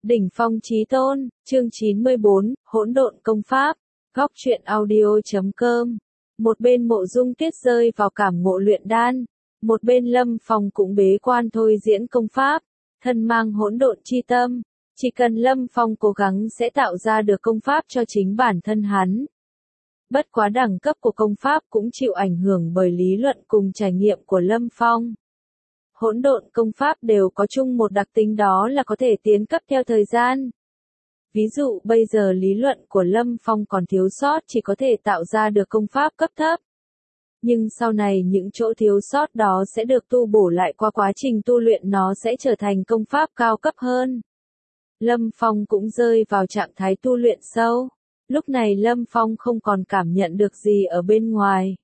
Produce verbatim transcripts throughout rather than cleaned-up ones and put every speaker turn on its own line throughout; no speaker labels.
Đỉnh phong chí tôn, chương chín mươi bốn, hỗn độn công pháp, góc truyện audio chấm com. Một bên Mộ Dung Tuyết rơi vào cảm ngộ luyện đan, một bên Lâm Phong cũng bế quan thôi diễn công pháp, thân mang hỗn độn chi tâm, chỉ cần Lâm Phong cố gắng sẽ tạo ra được công pháp cho chính bản thân hắn. Bất quá đẳng cấp của công pháp cũng chịu ảnh hưởng bởi lý luận cùng trải nghiệm của Lâm Phong. Hỗn độn công pháp đều có chung một đặc tính, đó là có thể tiến cấp theo thời gian. Ví dụ bây giờ lý luận của Lâm Phong còn thiếu sót, chỉ có thể tạo ra được công pháp cấp thấp. Nhưng sau này những chỗ thiếu sót đó sẽ được tu bổ lại qua quá trình tu luyện, nó sẽ trở thành công pháp cao cấp hơn. Lâm Phong cũng rơi vào trạng thái tu luyện sâu. Lúc này Lâm Phong không còn cảm nhận được gì ở bên ngoài.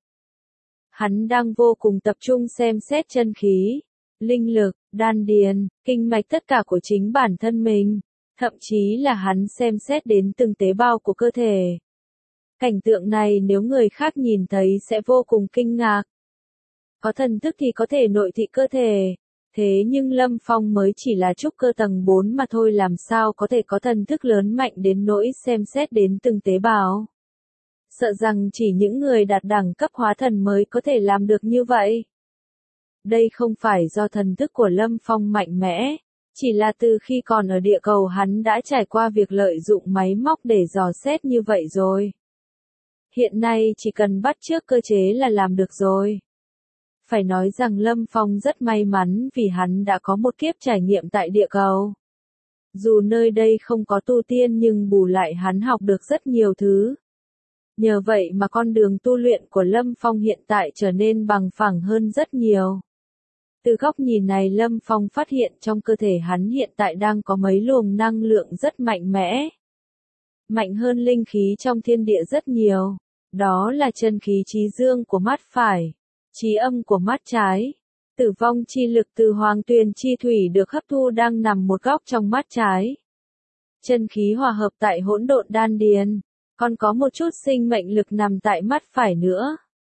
Hắn đang vô cùng tập trung xem xét chân khí, linh lực, đan điền, kinh mạch tất cả của chính bản thân mình. Thậm chí là hắn xem xét đến từng tế bào của cơ thể. Cảnh tượng này nếu người khác nhìn thấy sẽ vô cùng kinh ngạc. Có thần thức thì có thể nội thị cơ thể. Thế nhưng Lâm Phong mới chỉ là trúc cơ tầng bốn mà thôi, làm sao có thể có thần thức lớn mạnh đến nỗi xem xét đến từng tế bào. Sợ rằng chỉ những người đạt đẳng cấp hóa thần mới có thể làm được như vậy. Đây không phải do thần thức của Lâm Phong mạnh mẽ, chỉ là từ khi còn ở địa cầu hắn đã trải qua việc lợi dụng máy móc để dò xét như vậy rồi. Hiện nay chỉ cần bắt chước cơ chế là làm được rồi. Phải nói rằng Lâm Phong rất may mắn vì hắn đã có một kiếp trải nghiệm tại địa cầu. Dù nơi đây không có tu tiên nhưng bù lại hắn học được rất nhiều thứ. Nhờ vậy mà con đường tu luyện của Lâm Phong hiện tại trở nên bằng phẳng hơn rất nhiều. Từ góc nhìn này Lâm Phong phát hiện trong cơ thể hắn hiện tại đang có mấy luồng năng lượng rất mạnh mẽ. Mạnh hơn linh khí trong thiên địa rất nhiều. Đó là chân khí chí dương của mắt phải, chí âm của mắt trái. Tử vong chi lực từ hoàng tuyền chi thủy được hấp thu đang nằm một góc trong mắt trái. Chân khí hòa hợp tại hỗn độn đan điền, còn có một chút sinh mệnh lực nằm tại mắt phải nữa.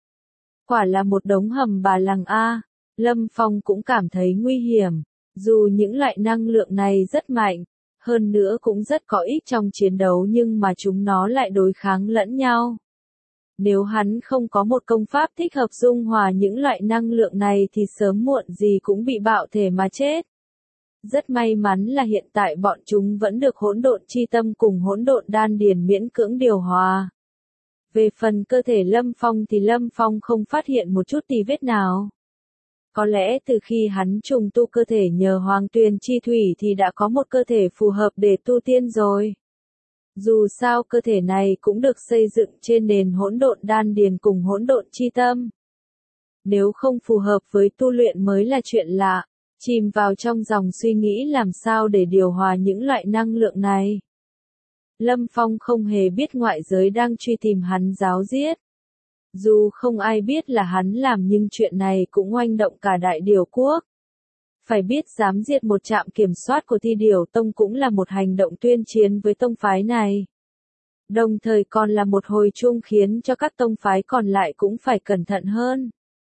Quả là một đống hầm bà lằng a. Lâm Phong cũng cảm thấy nguy hiểm, dù những loại năng lượng này rất mạnh, hơn nữa cũng rất có ích trong chiến đấu, nhưng mà chúng nó lại đối kháng lẫn nhau. Nếu hắn không có một công pháp thích hợp dung hòa những loại năng lượng này thì sớm muộn gì cũng bị bạo thể mà chết. Rất may mắn là hiện tại bọn chúng vẫn được hỗn độn chi tâm cùng hỗn độn đan điền miễn cưỡng điều hòa. Về phần cơ thể Lâm Phong thì Lâm Phong không phát hiện một chút tì vết nào. Có lẽ từ khi hắn trùng tu cơ thể nhờ hoàng tuyền chi thủy thì đã có một cơ thể phù hợp để tu tiên rồi. Dù sao cơ thể này cũng được xây dựng trên nền hỗn độn đan điền cùng hỗn độn chi tâm. Nếu không phù hợp với tu luyện mới là chuyện lạ, chìm vào trong dòng suy nghĩ làm sao để điều hòa những loại năng lượng này. Lâm Phong không hề biết ngoại giới đang truy tìm hắn giáo giết. Dù không ai biết là hắn làm nhưng chuyện này cũng oanh động cả Đại Điểu Quốc. Phải biết dám diệt một trạm kiểm soát của Thi Điểu Tông cũng là một hành động tuyên chiến với tông phái này. Đồng thời còn là một hồi chuông khiến cho các tông phái còn lại cũng phải cẩn thận hơn.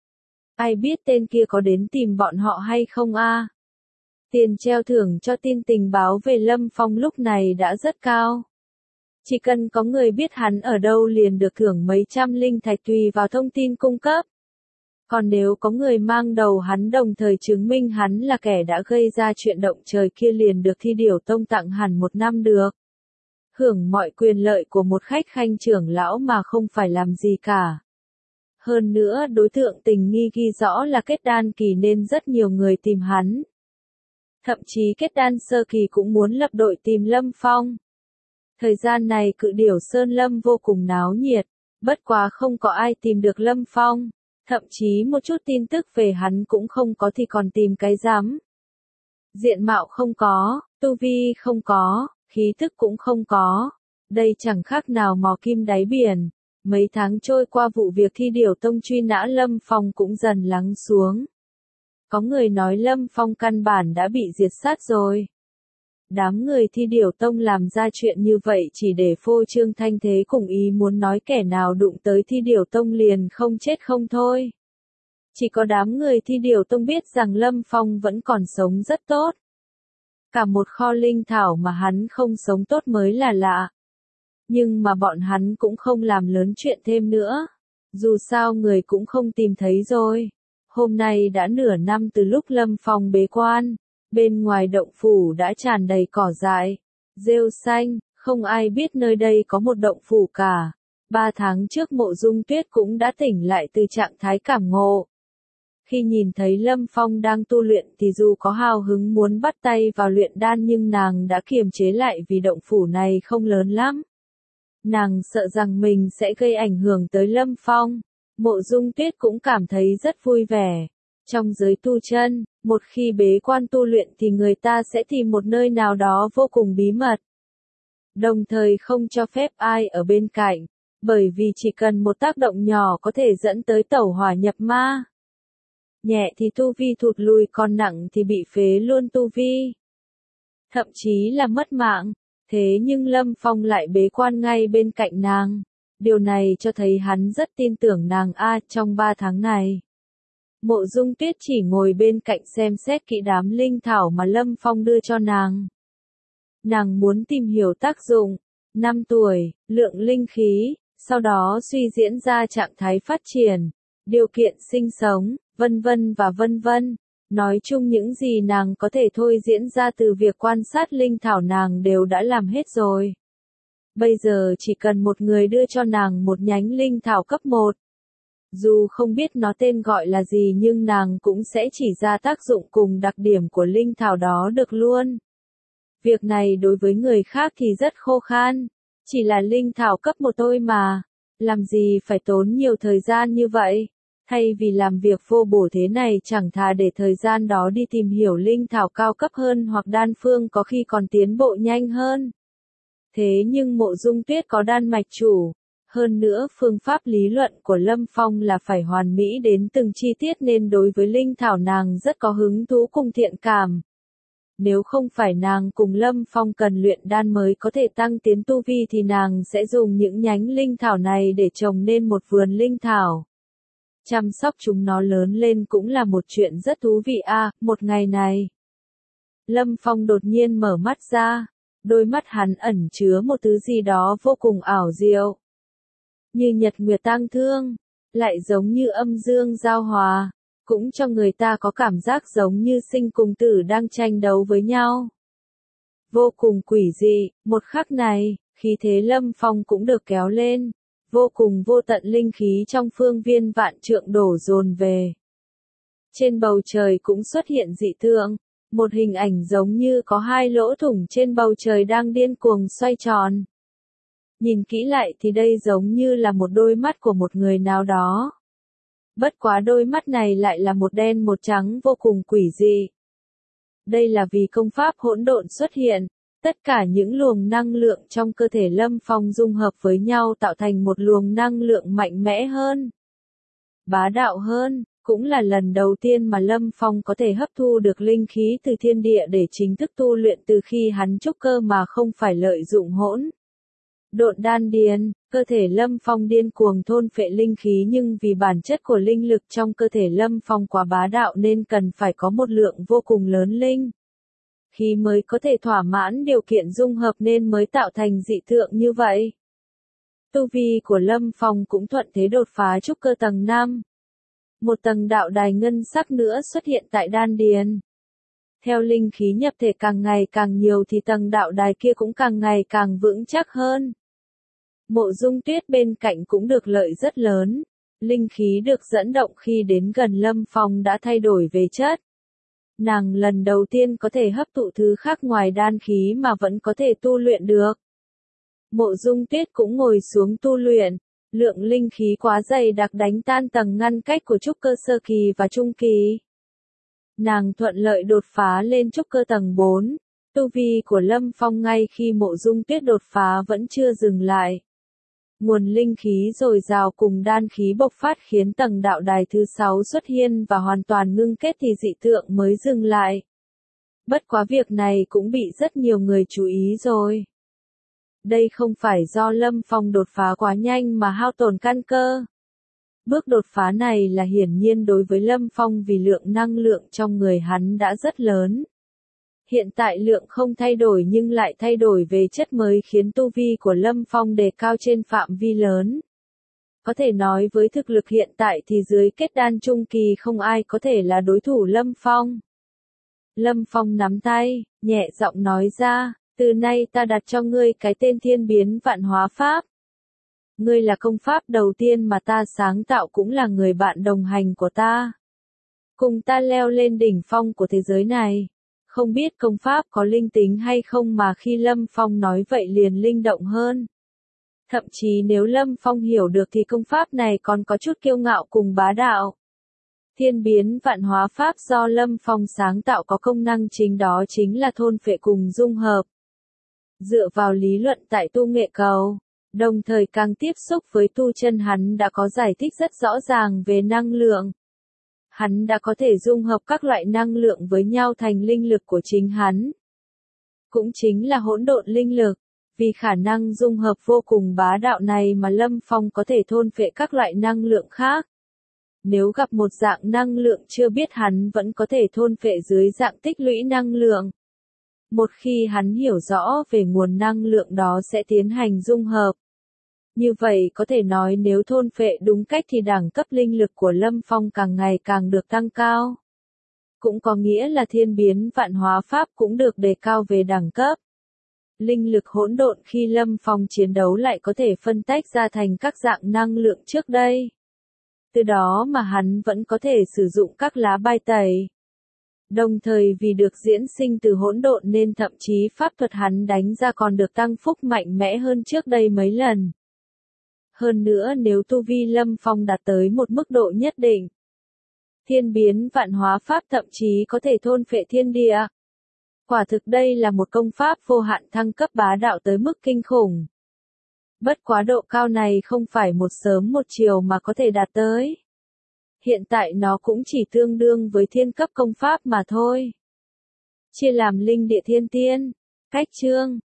Ai biết tên kia có đến tìm bọn họ hay không a? Tiền treo thưởng cho tin tình báo về Lâm Phong lúc này đã rất cao. Chỉ cần có người biết hắn ở đâu liền được thưởng mấy trăm linh thạch tùy vào thông tin cung cấp. Còn nếu có người mang đầu hắn đồng thời chứng minh hắn là kẻ đã gây ra chuyện động trời kia liền được Thi Điểu Tông tặng hẳn một năm được. Hưởng mọi quyền lợi của một khách khanh trưởng lão mà không phải làm gì cả. Hơn nữa đối tượng tình nghi ghi rõ là kết đan kỳ nên rất nhiều người tìm hắn. Thậm chí kết đan sơ kỳ cũng muốn lập đội tìm Lâm Phong. Thời gian này Cự Điểu Sơn Lâm vô cùng náo nhiệt, bất quá không có ai tìm được Lâm Phong, thậm chí một chút tin tức về hắn cũng không có thì còn tìm cái rắm. Diện mạo không có, tu vi không có, khí tức cũng không có, đây chẳng khác nào mò kim đáy biển. Mấy tháng trôi qua vụ việc Thi Điểu Tông truy nã Lâm Phong cũng dần lắng xuống. Có người nói Lâm Phong căn bản đã bị diệt sát rồi. Đám người Thi Điểu Tông làm ra chuyện như vậy chỉ để phô trương thanh thế cùng ý muốn nói kẻ nào đụng tới Thi Điểu Tông liền không chết không thôi. Chỉ có đám người Thi Điểu Tông biết rằng Lâm Phong vẫn còn sống rất tốt. Cả một kho linh thảo mà hắn không sống tốt mới là lạ. Nhưng mà bọn hắn cũng không làm lớn chuyện thêm nữa. Dù sao người cũng không tìm thấy rồi. Hôm nay đã nửa năm từ lúc Lâm Phong bế quan. Bên ngoài động phủ đã tràn đầy cỏ dại, rêu xanh, không ai biết nơi đây có một động phủ cả. Ba tháng trước Mộ Dung Tuyết cũng đã tỉnh lại từ trạng thái cảm ngộ. Khi nhìn thấy Lâm Phong đang tu luyện thì dù có hào hứng muốn bắt tay vào luyện đan nhưng nàng đã kiềm chế lại vì động phủ này không lớn lắm. Nàng sợ rằng mình sẽ gây ảnh hưởng tới Lâm Phong. Mộ Dung Tuyết cũng cảm thấy rất vui vẻ. Trong giới tu chân, một khi bế quan tu luyện thì người ta sẽ tìm một nơi nào đó vô cùng bí mật. Đồng thời không cho phép ai ở bên cạnh, bởi vì chỉ cần một tác động nhỏ có thể dẫn tới tẩu hỏa nhập ma. Nhẹ thì tu vi thụt lùi, còn nặng thì bị phế luôn tu vi. Thậm chí là mất mạng. Thế nhưng Lâm Phong lại bế quan ngay bên cạnh nàng. Điều này cho thấy hắn rất tin tưởng nàng a. Trong ba tháng này, Mộ Dung Tuyết chỉ ngồi bên cạnh xem xét kỹ đám linh thảo mà Lâm Phong đưa cho nàng. Nàng muốn tìm hiểu tác dụng, năm tuổi, lượng linh khí, sau đó suy diễn ra trạng thái phát triển, điều kiện sinh sống, vân vân và vân vân. Nói chung những gì nàng có thể thôi diễn ra từ việc quan sát linh thảo nàng đều đã làm hết rồi. Bây giờ chỉ cần một người đưa cho nàng một nhánh linh thảo cấp một. Dù không biết nó tên gọi là gì nhưng nàng cũng sẽ chỉ ra tác dụng cùng đặc điểm của linh thảo đó được luôn. Việc này đối với người khác thì rất khô khan. Chỉ là linh thảo cấp một thôi mà. Làm gì phải tốn nhiều thời gian như vậy? Thay vì làm việc vô bổ thế này chẳng thà để thời gian đó đi tìm hiểu linh thảo cao cấp hơn hoặc đan phương có khi còn tiến bộ nhanh hơn. Thế nhưng Mộ Dung Tuyết có đan mạch chủ. Hơn nữa phương pháp lý luận của Lâm Phong là phải hoàn mỹ đến từng chi tiết nên đối với linh thảo nàng rất có hứng thú cùng thiện cảm. Nếu không phải nàng cùng Lâm Phong cần luyện đan mới có thể tăng tiến tu vi thì nàng sẽ dùng những nhánh linh thảo này để trồng nên một vườn linh thảo. Chăm sóc chúng nó lớn lên cũng là một chuyện rất thú vị a. À, một ngày này, Lâm Phong đột nhiên mở mắt ra, đôi mắt hắn ẩn chứa một thứ gì đó vô cùng ảo diệu. Như nhật nguyệt tang thương, lại giống như âm dương giao hòa, cũng cho người ta có cảm giác giống như sinh cùng tử đang tranh đấu với nhau. Vô cùng quỷ dị, một khắc này, khí thế Lâm Phong cũng được kéo lên, vô cùng vô tận linh khí trong phương viên vạn trượng đổ dồn về. Trên bầu trời cũng xuất hiện dị tượng, một hình ảnh giống như có hai lỗ thủng trên bầu trời đang điên cuồng xoay tròn. Nhìn kỹ lại thì đây giống như là một đôi mắt của một người nào đó. Bất quá đôi mắt này lại là một đen một trắng vô cùng quỷ dị. Đây là vì công pháp hỗn độn xuất hiện, tất cả những luồng năng lượng trong cơ thể Lâm Phong dung hợp với nhau tạo thành một luồng năng lượng mạnh mẽ hơn, bá đạo hơn, cũng là lần đầu tiên mà Lâm Phong có thể hấp thu được linh khí từ thiên địa để chính thức tu luyện từ khi hắn trúc cơ mà không phải lợi dụng hỗn độn đan điền. Cơ thể Lâm Phong điên cuồng thôn phệ linh khí nhưng vì bản chất của linh lực trong cơ thể Lâm Phong quá bá đạo nên cần phải có một lượng vô cùng lớn linh khí mới có thể thỏa mãn điều kiện dung hợp nên mới tạo thành dị tượng như vậy. Tu vi của Lâm Phong cũng thuận thế đột phá trúc cơ tầng năm. Một tầng đạo đài ngân sắc nữa xuất hiện tại đan điền. Theo linh khí nhập thể càng ngày càng nhiều thì tầng đạo đài kia cũng càng ngày càng vững chắc hơn. Mộ Dung Tuyết bên cạnh cũng được lợi rất lớn. Linh khí được dẫn động khi đến gần Lâm Phong đã thay đổi về chất. Nàng lần đầu tiên có thể hấp thụ thứ khác ngoài đan khí mà vẫn có thể tu luyện được. Mộ Dung Tuyết cũng ngồi xuống tu luyện. Lượng linh khí quá dày đặc đánh tan tầng ngăn cách của trúc cơ sơ kỳ và trung kỳ. Nàng thuận lợi đột phá lên trúc cơ tầng bốn. Tu vi của Lâm Phong ngay khi Mộ Dung Tuyết đột phá vẫn chưa dừng lại. Nguồn linh khí dồi dào cùng đan khí bộc phát khiến tầng đạo đài thứ sáu xuất hiện và hoàn toàn ngưng kết thì dị tượng mới dừng lại. Bất quá việc này cũng bị rất nhiều người chú ý rồi. Đây không phải do Lâm Phong đột phá quá nhanh mà hao tổn căn cơ. Bước đột phá này là hiển nhiên đối với Lâm Phong vì lượng năng lượng trong người hắn đã rất lớn. Hiện tại lượng không thay đổi nhưng lại thay đổi về chất mới khiến tu vi của Lâm Phong đề cao trên phạm vi lớn. Có thể nói với thực lực hiện tại thì dưới kết đan trung kỳ không ai có thể là đối thủ Lâm Phong. Lâm Phong nắm tay, nhẹ giọng nói ra, từ nay ta đặt cho ngươi cái tên Thiên Biến Vạn Hóa Pháp. Ngươi là công pháp đầu tiên mà ta sáng tạo, cũng là người bạn đồng hành của ta. Cùng ta leo lên đỉnh phong của thế giới này. Không biết công pháp có linh tính hay không mà khi Lâm Phong nói vậy liền linh động hơn. Thậm chí nếu Lâm Phong hiểu được thì công pháp này còn có chút kiêu ngạo cùng bá đạo. Thiên Biến Vạn Hóa Pháp do Lâm Phong sáng tạo có công năng chính đó chính là thôn phệ cùng dung hợp. Dựa vào lý luận tại tu nghệ cầu, đồng thời càng tiếp xúc với tu chân hắn đã có giải thích rất rõ ràng về năng lượng. Hắn đã có thể dung hợp các loại năng lượng với nhau thành linh lực của chính hắn. Cũng chính là hỗn độn linh lực. Vì khả năng dung hợp vô cùng bá đạo này mà Lâm Phong có thể thôn phệ các loại năng lượng khác. Nếu gặp một dạng năng lượng chưa biết hắn vẫn có thể thôn phệ dưới dạng tích lũy năng lượng. Một khi hắn hiểu rõ về nguồn năng lượng đó sẽ tiến hành dung hợp. Như vậy có thể nói nếu thôn phệ đúng cách thì đẳng cấp linh lực của Lâm Phong càng ngày càng được tăng cao. Cũng có nghĩa là Thiên Biến Vạn Hóa Pháp cũng được đề cao về đẳng cấp. Linh lực hỗn độn khi Lâm Phong chiến đấu lại có thể phân tách ra thành các dạng năng lượng trước đây. Từ đó mà hắn vẫn có thể sử dụng các lá bài tẩy. Đồng thời vì được diễn sinh từ hỗn độn nên thậm chí pháp thuật hắn đánh ra còn được tăng phúc mạnh mẽ hơn trước đây mấy lần. Hơn nữa nếu tu vi Lâm Phong đạt tới một mức độ nhất định, Thiên Biến Vạn Hóa Pháp thậm chí có thể thôn phệ thiên địa. Quả thực đây là một công pháp vô hạn thăng cấp bá đạo tới mức kinh khủng. Bất quá độ cao này không phải một sớm một chiều mà có thể đạt tới. Hiện tại nó cũng chỉ tương đương với thiên cấp công pháp mà thôi. Chia làm linh địa thiên tiên. Cách chương